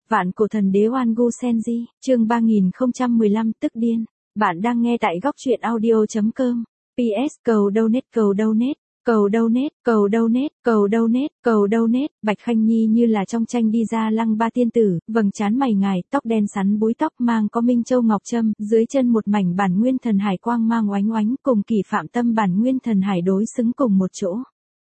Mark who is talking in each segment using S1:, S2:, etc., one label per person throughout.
S1: Vạn cổ thần đế Oan Gu Senji, chương 3015 tức điên. Bạn đang nghe tại góc truyện audio.com. PS cầu donate cầu donate. Cầu donate, cầu donate, cầu donate, cầu donate. Bạch Khanh Nhi như là trong tranh đi ra lăng ba tiên tử, vầng trán mày ngài, tóc đen sắn búi tóc mang có minh châu ngọc trâm, dưới chân một mảnh bản nguyên thần hải quang mang oánh oánh, cùng Kỳ Phạm Tâm bản nguyên thần hải đối xứng cùng một chỗ.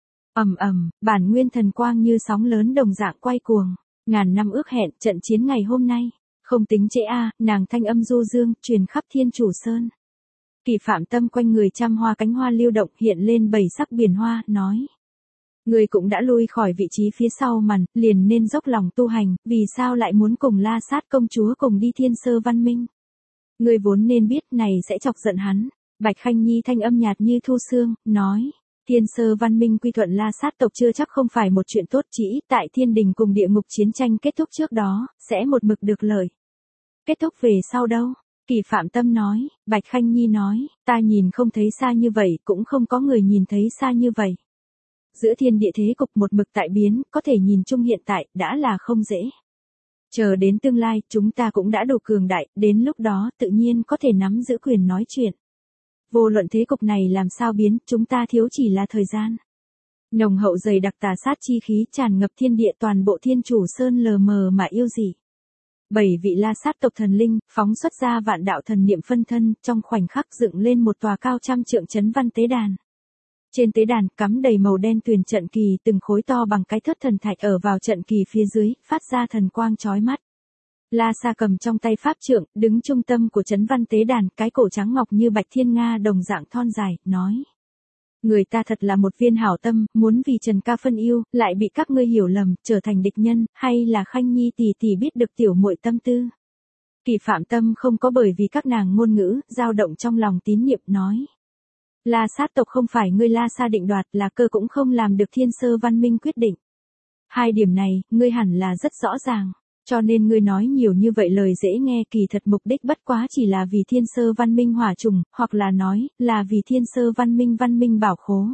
S1: Bản nguyên thần quang như sóng lớn đồng dạng quay cuồng. Ngàn năm ước hẹn, trận chiến ngày hôm nay. Không tính trễ nàng thanh âm du dương, truyền khắp Thiên Chủ Sơn. Kỳ Phạm Tâm quanh người trăm hoa cánh hoa lưu động hiện lên bảy sắc biển hoa, nói. Người cũng đã lui khỏi vị trí phía sau màn, liền nên dốc lòng tu hành, vì sao lại muốn cùng La Sát công chúa cùng đi Thiên Sơ Văn Minh? Người vốn nên biết này sẽ chọc giận hắn. Bạch Khanh Nhi thanh âm nhạt như thu sương, nói. Thiên Sơ Văn Minh quy thuận La Sát tộc chưa chắc không phải một chuyện tốt, chỉ tại thiên đình cùng địa ngục chiến tranh kết thúc trước đó, sẽ một mực được lợi. Kết thúc về sau đâu? Kỳ Phạm Tâm nói. Bạch Khanh Nhi nói, ta nhìn không thấy xa như vậy, cũng không có người nhìn thấy xa như vậy. Giữa thiên địa thế cục một mực tại biến, có thể nhìn chung hiện tại, đã là không dễ. Chờ đến tương lai, chúng ta cũng đã đủ cường đại, đến lúc đó tự nhiên có thể nắm giữ quyền nói chuyện. Vô luận thế cục này làm sao biến, chúng ta thiếu chỉ là thời gian. Nồng hậu dày đặc tà sát chi khí tràn ngập thiên địa, toàn bộ Thiên Chủ Sơn lờ mờ mà yêu dị. 7 vị La Sát tộc thần linh, phóng xuất ra vạn đạo thần niệm phân thân, trong khoảnh khắc dựng lên một tòa cao trăm trượng chấn văn tế đàn. Trên tế đàn cắm đầy màu đen tuyền trận kỳ, từng khối to bằng cái thớt thần thạch ở vào trận kỳ phía dưới, phát ra thần quang chói mắt. La Sa cầm trong tay pháp trượng, đứng trung tâm của chấn văn tế đàn, cái cổ trắng ngọc như bạch thiên nga đồng dạng thon dài, nói. Người ta thật là một viên hảo tâm, muốn vì Trần ca phân yêu, lại bị các ngươi hiểu lầm, trở thành địch nhân, hay là Khanh Nhi tỷ tỷ biết được tiểu muội tâm tư. Kỳ Phạm Tâm không có bởi vì các nàng ngôn ngữ, dao động trong lòng tín nhiệm, nói. La Sát tộc không phải ngươi La Sa định đoạt, là cơ cũng không làm được Thiên Sơ Văn Minh quyết định. Hai điểm này, ngươi hẳn là rất rõ ràng. Cho nên ngươi nói nhiều như vậy lời dễ nghe, kỳ thật mục đích bất quá chỉ là vì Thiên Sơ Văn Minh hỏa trùng, hoặc là nói, là vì Thiên Sơ Văn Minh bảo khố.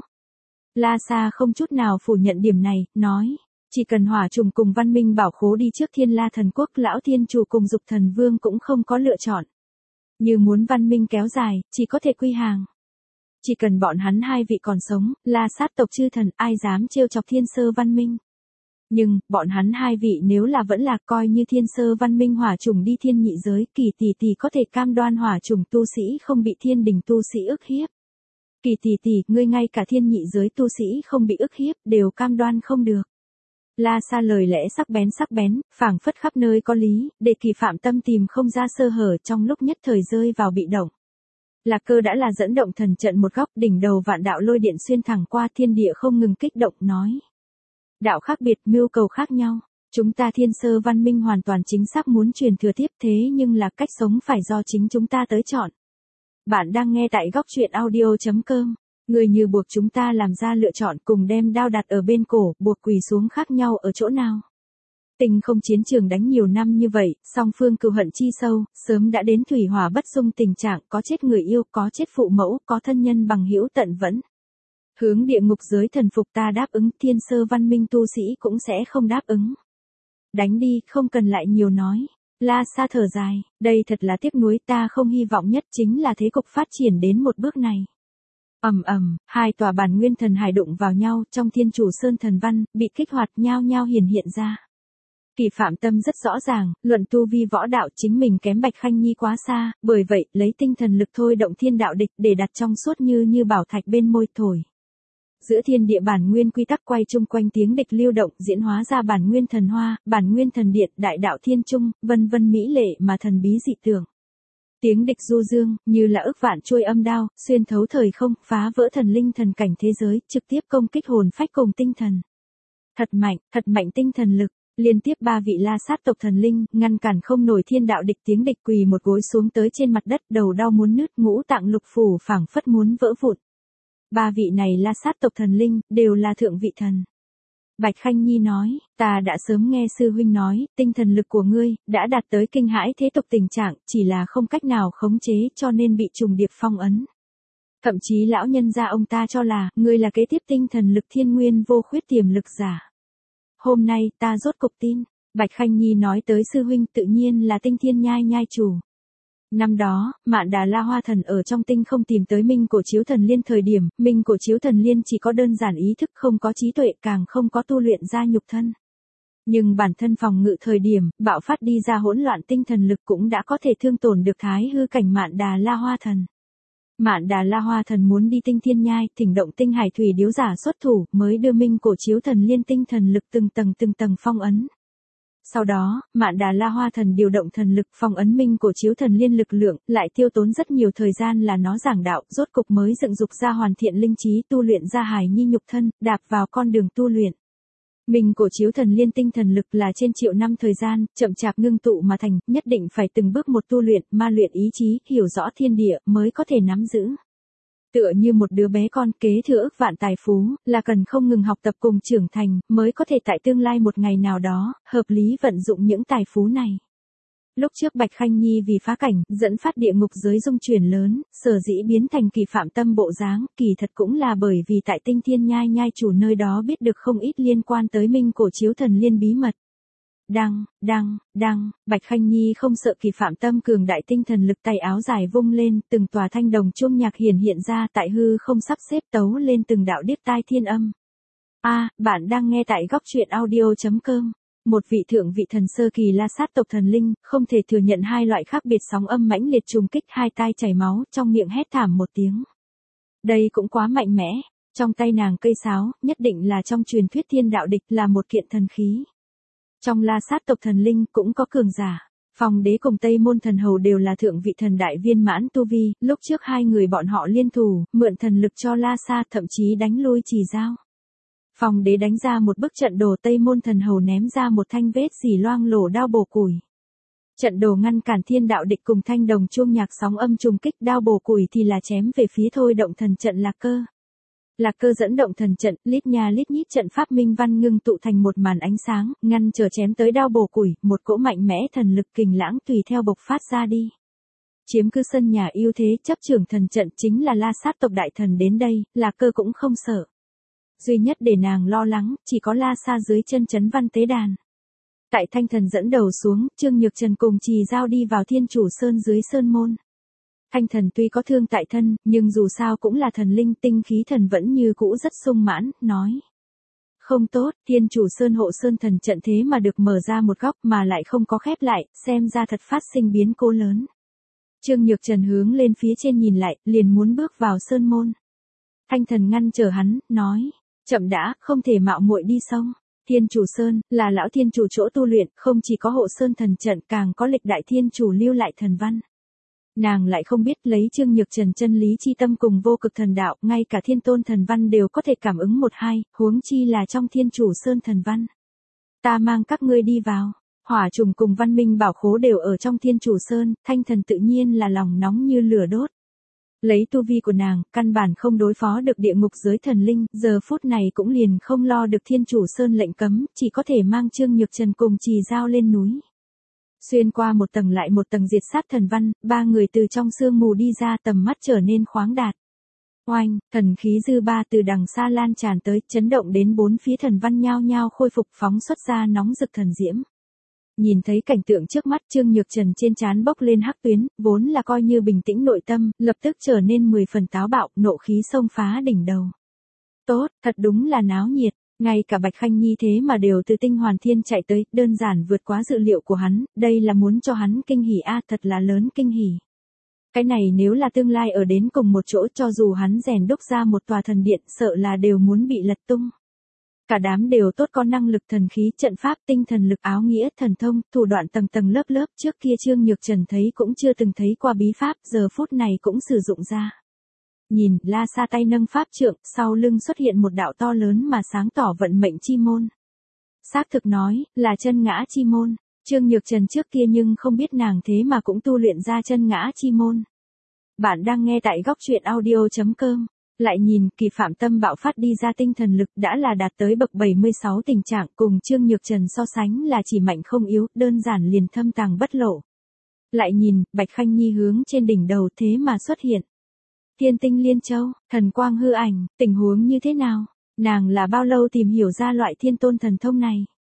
S1: La Sa không chút nào phủ nhận điểm này, nói, chỉ cần hỏa trùng cùng văn minh bảo khố đi trước Thiên La Thần Quốc, lão Thiên Chủ cùng Dục Thần Vương cũng không có lựa chọn. Như muốn văn minh kéo dài, chỉ có thể quy hàng. Chỉ cần bọn hắn hai vị còn sống, La Sát tộc chư thần, ai dám trêu chọc Thiên Sơ Văn Minh. Nhưng, bọn hắn hai vị nếu là vẫn là coi như Thiên Sơ Văn Minh hỏa trùng đi thiên nhị giới, Kỳ tỷ tỷ có thể cam đoan hỏa trùng tu sĩ không bị thiên đình tu sĩ ức hiếp. Kỳ tỷ tỷ, ngươi ngay cả thiên nhị giới tu sĩ không bị ức hiếp, đều cam đoan không được. La Sa lời lẽ sắc bén, phảng phất khắp nơi có lý, để Kỳ Phạm Tâm tìm không ra sơ hở, trong lúc nhất thời rơi vào bị động. Lạc Cơ đã là dẫn động thần trận một góc, đỉnh đầu vạn đạo lôi điện xuyên thẳng qua, thiên địa không ngừng kích động, nói. Đạo khác biệt, mưu cầu khác nhau. Chúng ta Thiên Sơ Văn Minh hoàn toàn chính xác muốn truyền thừa tiếp, thế nhưng là cách sống phải do chính chúng ta tới chọn. Bạn đang nghe tại góc truyện audio.com. Người như buộc chúng ta làm ra lựa chọn, cùng đem đao đặt ở bên cổ, buộc quỳ xuống khác nhau ở chỗ nào? Tình không chiến trường đánh nhiều năm như vậy, song phương cừu hận chi sâu, sớm đã đến thủy hỏa bất dung tình trạng, có chết người yêu, có chết phụ mẫu, có thân nhân bằng hữu tận vẫn. Hướng địa ngục giới thần phục, ta đáp ứng, Thiên Sơ Văn Minh tu sĩ cũng sẽ không đáp ứng. Đánh đi, không cần lại nhiều nói. La Sa thở dài, đây thật là tiếc nuối, ta không hy vọng nhất chính là thế cục phát triển đến một bước này. Hai tòa bản nguyên thần hải đụng vào nhau, trong Thiên Chủ Sơn thần văn, bị kích hoạt nhao nhao hiện ra. Kỳ Phạm Tâm rất rõ ràng, luận tu vi võ đạo chính mình kém Bạch Khanh Nhi quá xa, bởi vậy, lấy tinh thần lực thôi động thiên đạo địch để đặt trong suốt như bảo thạch bên môi thổi. Giữa thiên địa bản nguyên quy tắc quay chung quanh tiếng địch lưu động, diễn hóa ra bản nguyên thần hoa, bản nguyên thần điện, đại đạo thiên trung, vân vân mỹ lệ mà thần bí dị tưởng. Tiếng địch du dương, như là ức vạn chuôi âm đao, xuyên thấu thời không, phá vỡ thần linh thần cảnh thế giới, trực tiếp công kích hồn phách cùng tinh thần. Thật mạnh tinh thần lực, liên tiếp 3 vị La Sát tộc thần linh, ngăn cản không nổi thiên đạo địch, tiếng địch quỳ một gối xuống tới trên mặt đất, đầu đau muốn nứt, ngũ tạng lục phủ phảng phất muốn vỡ vụn. 3 vị này La Sát tộc thần linh, đều là thượng vị thần. Bạch Khanh Nhi nói, ta đã sớm nghe sư huynh nói, tinh thần lực của ngươi, đã đạt tới kinh hãi thế tục tình trạng, chỉ là không cách nào khống chế cho nên bị trùng điệp phong ấn. Thậm chí lão nhân gia ông ta cho là, ngươi là kế tiếp tinh thần lực thiên nguyên vô khuyết tiềm lực giả. Hôm nay, ta rốt cục tin, Bạch Khanh Nhi nói tới sư huynh tự nhiên là Tinh Thiên Nhai nhai chủ. Năm đó, Mạn Đà La Hoa Thần ở trong tinh không tìm tới Minh Cổ Chiếu Thần Liên thời điểm, Minh Cổ Chiếu Thần Liên chỉ có đơn giản ý thức không có trí tuệ càng không có tu luyện ra nhục thân. Nhưng bản thân phòng ngự thời điểm, bạo phát đi ra hỗn loạn tinh thần lực cũng đã có thể thương tổn được thái hư cảnh Mạn Đà La Hoa Thần. Mạn Đà La Hoa Thần muốn đi Tinh Thiên Nhai, thỉnh động tinh hải thủy điếu giả xuất thủ, mới đưa Minh Cổ Chiếu Thần Liên tinh thần lực từng tầng phong ấn. Sau đó, Mạn Đà La Hoa Thần điều động thần lực phong ấn Minh Cổ Chiếu Thần Liên lực lượng, lại tiêu tốn rất nhiều thời gian là nó giảng đạo, rốt cục mới dựng dục ra hoàn thiện linh trí tu luyện ra hài nhi nhục thân, đạp vào con đường tu luyện. Minh Cổ Chiếu Thần Liên tinh thần lực là trên triệu năm thời gian, chậm chạp ngưng tụ mà thành, nhất định phải từng bước một tu luyện, ma luyện ý chí, hiểu rõ thiên địa, mới có thể nắm giữ. Tựa như một đứa bé con kế thừa ức vạn tài phú, là cần không ngừng học tập cùng trưởng thành, mới có thể tại tương lai một ngày nào đó, hợp lý vận dụng những tài phú này. Lúc trước Bạch Khanh Nhi vì phá cảnh, dẫn phát địa ngục giới dung chuyển lớn, sở dĩ biến thành Kỳ Phạm Tâm bộ dáng, kỳ thật cũng là bởi vì tại Tinh Thiên Nhai nhai chủ nơi đó biết được không ít liên quan tới Minh Cổ Chiếu Thần Liên bí mật. Bạch Khanh Nhi không sợ Kỳ Phạm Tâm cường đại tinh thần lực, tay áo dài vung lên, từng tòa thanh đồng chuông nhạc hiện ra tại hư không sắp xếp tấu lên từng đạo điếc tai thiên âm. Bạn đang nghe tại góc truyện audio.com. Một vị thượng vị thần sơ kỳ La Sát tộc thần linh, không thể thừa nhận hai loại khác biệt sóng âm mãnh liệt trùng kích, hai tai chảy máu, trong miệng hét thảm một tiếng. Đây cũng quá mạnh mẽ, trong tay nàng cây sáo, nhất định là trong truyền thuyết thiên đạo địch, là một kiện thần khí. Trong La Sát tộc thần linh cũng có cường giả. Phong đế cùng Tây Môn Thần Hầu đều là thượng vị thần đại viên mãn tu vi, lúc trước hai người bọn họ liên thủ, mượn thần lực cho La Sa, thậm chí đánh lui Trì Dao. Phong đế đánh ra một bức trận đồ, Tây Môn Thần Hầu ném ra một thanh vết dỉ loang lổ đao bổ củi. Trận đồ ngăn cản thiên đạo địch cùng thanh đồng chuông nhạc sóng âm trùng kích, đao bổ củi thì là chém về phía thôi động thần trận Lạc Cơ. Lạc Cơ dẫn động thần trận, lít nha lít nhít trận pháp minh văn ngưng tụ thành một màn ánh sáng, ngăn trở chém tới đao bổ củi, một cỗ mạnh mẽ thần lực kình lãng tùy theo bộc phát ra đi. Chiếm cứ sân nhà ưu thế, chấp trưởng thần trận chính là La Sát tộc đại thần đến đây, Lạc Cơ cũng không sợ. Duy nhất để nàng lo lắng, chỉ có La Sa dưới chân Chấn Văn tế đàn. Tại Thanh Thần dẫn đầu xuống, Trương Nhược Trần cùng Trì Dao đi vào Thiên Chủ Sơn dưới sơn môn. Thanh Thần tuy có thương tại thân, nhưng dù sao cũng là thần linh, tinh khí thần vẫn như cũ rất sung mãn, nói. Không tốt, Thiên Chủ Sơn hộ sơn thần trận thế mà được mở ra một góc mà lại không có khép lại, xem ra thật phát sinh biến cố lớn. Trương Nhược Trần hướng lên phía trên nhìn lại, liền muốn bước vào sơn môn. Thanh Thần ngăn trở hắn, nói. Chậm đã, không thể mạo muội đi xong. Thiên Chủ Sơn, là lão thiên chủ chỗ tu luyện, không chỉ có hộ sơn thần trận, càng có lịch đại thiên chủ lưu lại thần văn. Nàng lại không biết lấy Trương Nhược Trần chân lý chi tâm cùng vô cực thần đạo, ngay cả thiên tôn thần văn đều có thể cảm ứng một hai, huống chi là trong Thiên Chủ Sơn thần văn. Ta mang các ngươi đi vào. Hỏa trùng cùng văn minh bảo khố đều ở trong Thiên Chủ Sơn, Thanh Thần tự nhiên là lòng nóng như lửa đốt. Lấy tu vi của nàng, căn bản không đối phó được địa ngục giới thần linh, giờ phút này cũng liền không lo được Thiên Chủ Sơn lệnh cấm, chỉ có thể mang Trương Nhược Trần cùng Trì Dao lên núi. Xuyên qua một tầng lại một tầng diệt sát thần văn, ba người từ trong sương mù đi ra, tầm mắt trở nên khoáng đạt. Oanh, thần khí dư ba từ đằng xa lan tràn tới, chấn động đến bốn phía thần văn nhao nhao khôi phục, phóng xuất ra nóng rực thần diễm. Nhìn thấy cảnh tượng trước mắt, Trương Nhược Trần trên trán bốc lên hắc tuyến, vốn là coi như bình tĩnh nội tâm, lập tức trở nên 10 phần táo bạo, nộ khí xông phá đỉnh đầu. Tốt, thật đúng là náo nhiệt, ngay cả Bạch Khanh Nhi thế mà đều từ Tinh Hoàn Thiên chạy tới, đơn giản vượt quá dự liệu của hắn, đây là muốn cho hắn kinh hỉ thật là lớn kinh hỉ. Cái này nếu là tương lai ở đến cùng một chỗ, cho dù hắn rèn đúc ra một tòa thần điện, sợ là đều muốn bị lật tung. Cả đám đều tốt, có năng lực thần khí, trận pháp, tinh thần lực, áo nghĩa, thần thông, thủ đoạn tầng tầng lớp lớp, trước kia Trương Nhược Trần thấy cũng chưa từng thấy qua bí pháp, giờ phút này cũng sử dụng ra. Nhìn, La Sa tay nâng pháp trượng, sau lưng xuất hiện một đạo to lớn mà sáng tỏ vận mệnh chi môn. Xác thực nói, là chân ngã chi môn. Trương Nhược Trần trước kia nhưng không biết nàng thế mà cũng tu luyện ra chân ngã chi môn. Bạn đang nghe tại góc truyện audio.com. Lại nhìn, Kỳ Phạm Tâm bạo phát đi ra tinh thần lực đã là đạt tới bậc 76 tình trạng, cùng Trương Nhược Trần so sánh là chỉ mạnh không yếu, đơn giản liền thâm tàng bất lộ. Lại nhìn, Bạch Khanh Nhi hướng trên đỉnh đầu thế mà xuất hiện. Thiên tinh liên châu, thần quang hư ảnh, tình huống như thế nào? Nàng là bao lâu tìm hiểu ra loại thiên tôn thần thông này?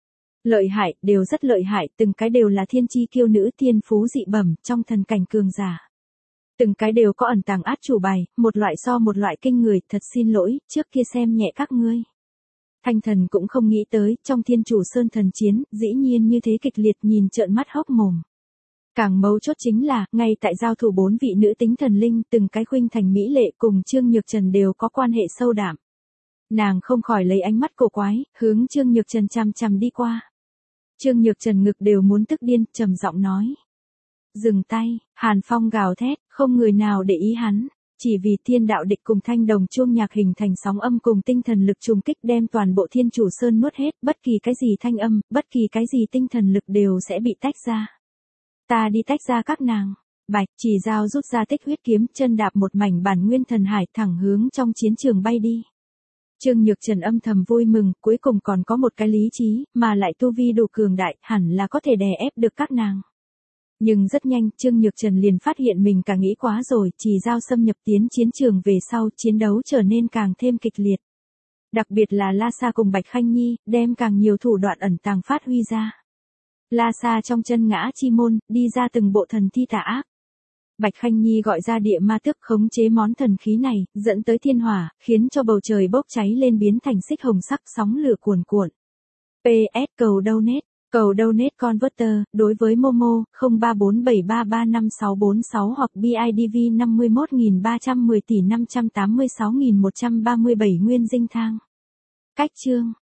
S1: Lợi hại, đều rất lợi hại, từng cái đều là thiên chi kiêu nữ thiên phú dị bẩm, trong thần cảnh cường giả. Từng cái đều có ẩn tàng át chủ bài, một loại so một loại kinh người, thật xin lỗi, trước kia xem nhẹ các ngươi. Thanh thần cũng không nghĩ tới, trong thiên chủ sơn thần chiến, dĩ nhiên như thế kịch liệt nhìn trợn mắt hốc mồm. Càng mấu chốt chính là, ngay tại giao thủ 4 vị nữ tính thần linh, từng cái khuynh thành mỹ lệ cùng Trương Nhược Trần đều có quan hệ sâu đậm. Nàng không khỏi lấy ánh mắt cổ quái, hướng Trương Nhược Trần chằm chằm đi qua. Trương Nhược Trần ngực đều muốn tức điên, trầm giọng nói. Dừng tay, Hàn Phong gào thét, không người nào để ý hắn. Chỉ vì thiên đạo địch cùng thanh đồng chuông nhạc hình thành sóng âm cùng tinh thần lực trùng kích đem toàn bộ thiên chủ sơn nuốt hết, bất kỳ cái gì thanh âm, bất kỳ cái gì tinh thần lực đều sẽ bị tách ra. Ta đi tách ra các nàng. Bạch Chỉ Dao rút ra tích huyết kiếm, chân đạp một mảnh bản nguyên thần hải thẳng hướng trong chiến trường bay đi. Trương Nhược Trần âm thầm vui mừng, cuối cùng còn có một cái lý trí, mà lại tu vi đủ cường đại, hẳn là có thể đè ép được các nàng. Nhưng rất nhanh, Trương Nhược Trần liền phát hiện mình cả nghĩ quá rồi, Chỉ Dao xâm nhập tiến chiến trường về sau, chiến đấu trở nên càng thêm kịch liệt. Đặc biệt là La Sa cùng Bạch Khanh Nhi, đem càng nhiều thủ đoạn ẩn tàng phát huy ra. La Sa trong chân ngã chi môn, đi ra từng bộ thần thi tà ác. Bạch Khanh Nhi gọi ra địa ma tước khống chế món thần khí này, dẫn tới thiên hỏa, khiến cho bầu trời bốc cháy lên biến thành xích hồng sắc sóng lửa cuồn cuộn. PS cầu donate. Cầu donate converter, đối với Momo, 0347335646 hoặc BIDV 51310 tỷ 586.137 nguyên dinh thang. Cách chương.